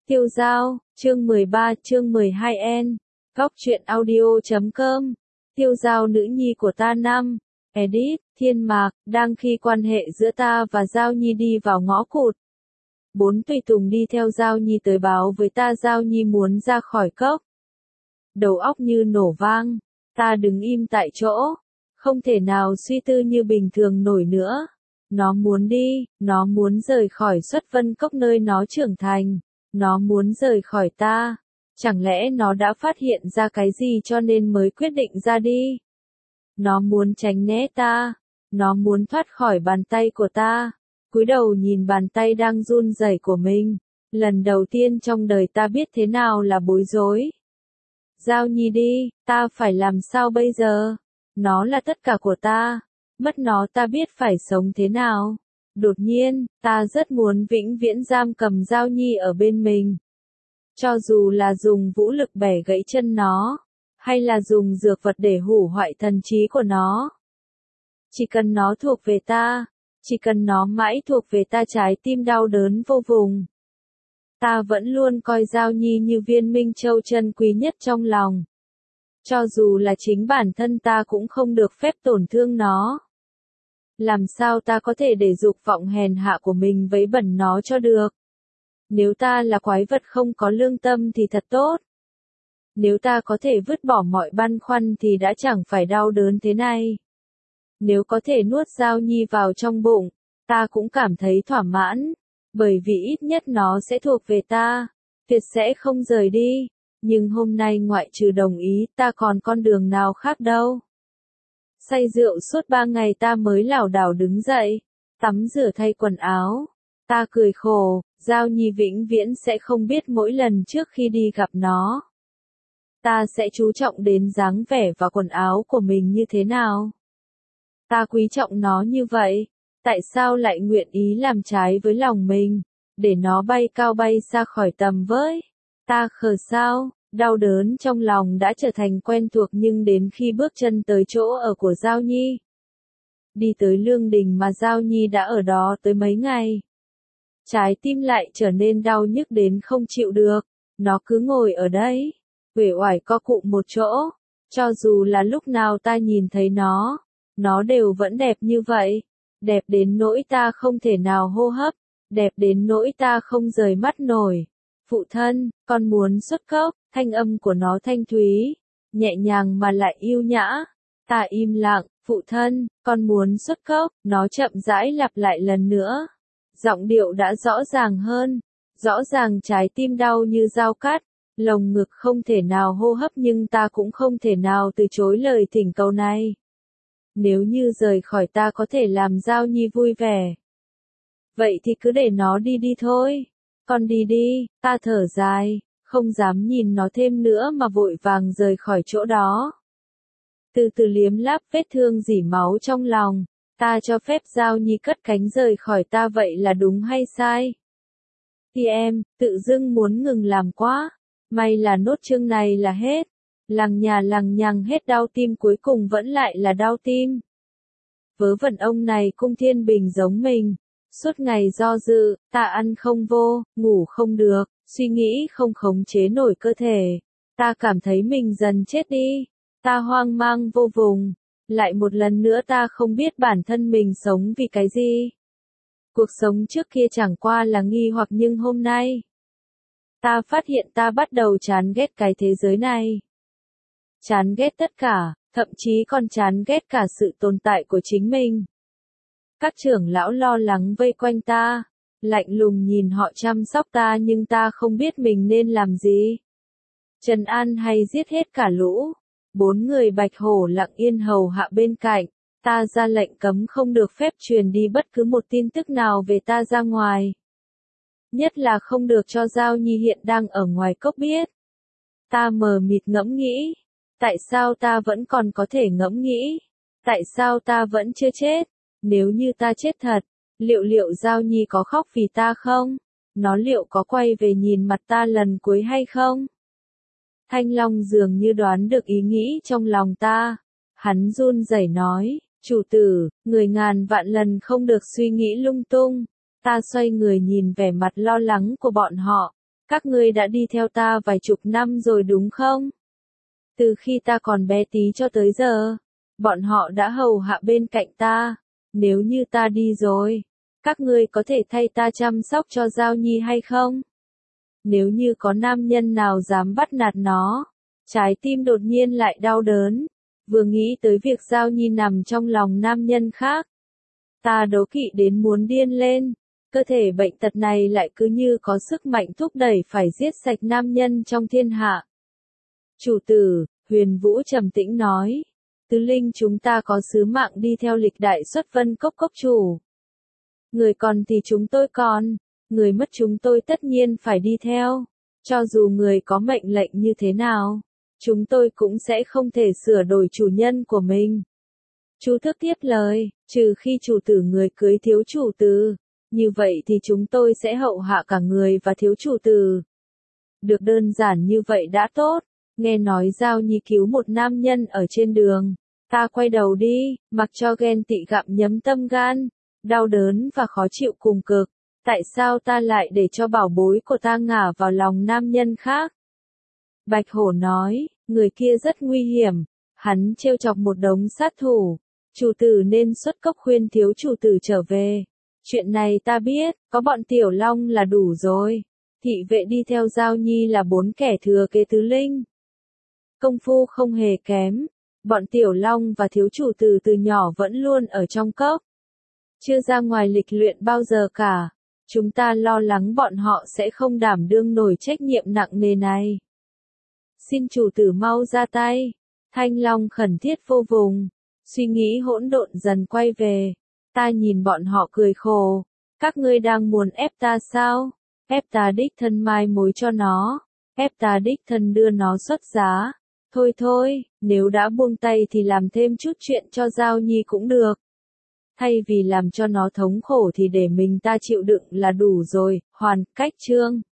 Tiêu Dao, chương 13, chương 12N. Góc truyện audio.com. Tiêu Dao nữ nhi của ta năm. Edit, Thiên Mạc, đang khi quan hệ giữa ta và Giao Nhi đi vào ngõ cụt. 4 tùy tùng đi theo Giao Nhi tới báo với ta Giao Nhi muốn ra khỏi cốc. Đầu óc như nổ vang, ta đứng im tại chỗ, không thể nào suy tư như bình thường nổi nữa. Nó muốn đi, nó muốn rời khỏi Xuất Vân Cốc nơi nó trưởng thành, nó muốn rời khỏi ta. Chẳng lẽ nó đã phát hiện ra cái gì cho nên mới quyết định ra đi? Nó muốn tránh né ta, nó muốn thoát khỏi bàn tay của ta. Cúi đầu nhìn bàn tay đang run rẩy của mình, lần đầu tiên trong đời ta biết thế nào là bối rối. Giao Nhi đi, ta phải làm sao bây giờ? Nó là tất cả của ta, mất nó ta biết phải sống thế nào. Đột nhiên, ta rất muốn vĩnh viễn giam cầm Giao Nhi ở bên mình. Cho dù là dùng vũ lực bẻ gãy chân nó, hay là dùng dược vật để hủy hoại thần trí của nó. Chỉ cần nó thuộc về ta, chỉ cần nó mãi thuộc về ta, trái tim đau đớn vô vùng. Ta vẫn luôn coi Giao Nhi như viên minh châu chân quý nhất trong lòng. Cho dù là chính bản thân ta cũng không được phép tổn thương nó. Làm sao ta có thể để dục vọng hèn hạ của mình vấy bẩn nó cho được? Nếu ta là quái vật không có lương tâm thì thật tốt. Nếu ta có thể vứt bỏ mọi băn khoăn thì đã chẳng phải đau đớn thế này. Nếu có thể nuốt Giao Nhi vào trong bụng, ta cũng cảm thấy thỏa mãn, bởi vì ít nhất nó sẽ thuộc về ta, tuyệt sẽ không rời đi. Nhưng hôm nay ngoại trừ đồng ý, ta còn con đường nào khác đâu. Say rượu suốt 3 ngày ta mới lảo đảo đứng dậy, tắm rửa thay quần áo. Ta cười khổ, Giao Nhi vĩnh viễn sẽ không biết mỗi lần trước khi đi gặp nó, ta sẽ chú trọng đến dáng vẻ và quần áo của mình như thế nào. Ta quý trọng nó như vậy, tại sao lại nguyện ý làm trái với lòng mình, để nó bay cao bay xa khỏi tầm với. Ta khờ sao, đau đớn trong lòng đã trở thành quen thuộc, nhưng đến khi bước chân tới chỗ ở của Giao Nhi, đi tới lương đình mà Giao Nhi đã ở đó tới mấy ngày, trái tim lại trở nên đau nhức đến không chịu được. Nó cứ ngồi ở đấy, uể oải co cụm một chỗ. Cho dù là lúc nào ta nhìn thấy nó đều vẫn đẹp như vậy. Đẹp đến nỗi ta không thể nào hô hấp, đẹp đến nỗi ta không rời mắt nổi. Phụ thân, con muốn xuất cốc. Thanh âm của nó thanh thúy, nhẹ nhàng mà lại yêu nhã. Ta im lặng. Phụ thân, con muốn xuất cốc. Nó chậm rãi lặp lại lần nữa. Giọng điệu đã rõ ràng hơn, rõ ràng trái tim đau như dao cắt, lồng ngực không thể nào hô hấp, nhưng ta cũng không thể nào từ chối lời thỉnh cầu này. Nếu như rời khỏi ta có thể làm Giao Nhi vui vẻ, vậy thì cứ để nó đi đi thôi. Con đi đi. Ta thở dài, không dám nhìn nó thêm nữa mà vội vàng rời khỏi chỗ đó. Từ từ liếm láp vết thương rỉ máu trong lòng. Ta cho phép Giao Nhi cất cánh rời khỏi ta, vậy là đúng hay sai? Thì em, tự dưng muốn ngừng làm quá. May là nốt chương này là hết. Lằng nhà lằng nhằng hết đau tim, cuối cùng vẫn lại là đau tim. Vớ vẩn ông này Cung Thiên Bình giống mình. Suốt ngày do dự, ta ăn không vô, ngủ không được, suy nghĩ không khống chế nổi cơ thể. Ta cảm thấy mình dần chết đi. Ta hoang mang vô vùng. Lại một lần nữa ta không biết bản thân mình sống vì cái gì. Cuộc sống trước kia chẳng qua là nghi hoặc, nhưng hôm nay ta phát hiện ta bắt đầu chán ghét cái thế giới này. Chán ghét tất cả, thậm chí còn chán ghét cả sự tồn tại của chính mình. Các trưởng lão lo lắng vây quanh ta, lạnh lùng nhìn họ chăm sóc ta, nhưng ta không biết mình nên làm gì. Trấn an hay giết hết cả lũ. 4 người Bạch Hổ lặng yên hầu hạ bên cạnh. Ta ra lệnh cấm không được phép truyền đi bất cứ một tin tức nào về ta ra ngoài. Nhất là không được cho Giao Nhi hiện đang ở ngoài cốc biết. Ta mờ mịt ngẫm nghĩ. Tại sao ta vẫn còn có thể ngẫm nghĩ? Tại sao ta vẫn chưa chết? Nếu như ta chết thật, liệu Giao Nhi có khóc vì ta không? Nó liệu có quay về nhìn mặt ta lần cuối hay không? Thanh Long dường như đoán được ý nghĩ trong lòng ta. Hắn run rẩy nói, chủ tử, người ngàn vạn lần không được suy nghĩ lung tung. Ta xoay người nhìn vẻ mặt lo lắng của bọn họ. Các ngươi đã đi theo ta vài chục năm rồi đúng không? Từ khi ta còn bé tí cho tới giờ, bọn họ đã hầu hạ bên cạnh ta. Nếu như ta đi rồi, các ngươi có thể thay ta chăm sóc cho Giao Nhi hay không? Nếu như có nam nhân nào dám bắt nạt nó, trái tim đột nhiên lại đau đớn, vừa nghĩ tới việc Giao Nhi nằm trong lòng nam nhân khác. Ta đố kỵ đến muốn điên lên, cơ thể bệnh tật này lại cứ như có sức mạnh thúc đẩy phải giết sạch nam nhân trong thiên hạ. Chủ tử, Huyền Vũ trầm tĩnh nói, Tứ Linh chúng ta có sứ mạng đi theo lịch đại xuất vân cốc cốc chủ. Người còn thì chúng tôi còn, người mất chúng tôi tất nhiên phải đi theo. Cho dù người có mệnh lệnh như thế nào, chúng tôi cũng sẽ không thể sửa đổi chủ nhân của mình. Chú thức tiếp lời, trừ khi chủ tử người cưới thiếu chủ tử, như vậy thì chúng tôi sẽ hậu hạ cả người và thiếu chủ tử. Được đơn giản như vậy đã tốt, nghe nói Giao Nhi cứu một nam nhân ở trên đường, ta quay đầu đi, mặc cho ghen tị gặm nhấm tâm gan, đau đớn và khó chịu cùng cực, tại sao ta lại để cho bảo bối của ta ngả vào lòng nam nhân khác? Bạch Hổ nói, người kia rất nguy hiểm, hắn trêu chọc một đống sát thủ, chủ tử nên xuất cốc khuyên thiếu chủ tử trở về. Chuyện này ta biết, có bọn Tiểu Long là đủ rồi. Thị vệ đi theo Giao Nhi là 4 kẻ thừa kế Tứ Linh. Công phu không hề kém, bọn Tiểu Long và thiếu chủ tử từ nhỏ vẫn luôn ở trong cốc. Chưa ra ngoài lịch luyện bao giờ cả. Chúng ta lo lắng bọn họ sẽ không đảm đương nổi trách nhiệm nặng nề này. Xin chủ tử mau ra tay. Thanh Long khẩn thiết vô vùng. Suy nghĩ hỗn độn dần quay về. Ta nhìn bọn họ cười khổ. Các ngươi đang muốn ép ta sao? Ép ta đích thân mai mối cho nó. Ép ta đích thân đưa nó xuất giá. Thôi thôi, nếu đã buông tay thì làm thêm chút chuyện cho Giao Nhi cũng được. Thay vì làm cho nó thống khổ thì để mình ta chịu đựng là đủ rồi. Hoàn cách chương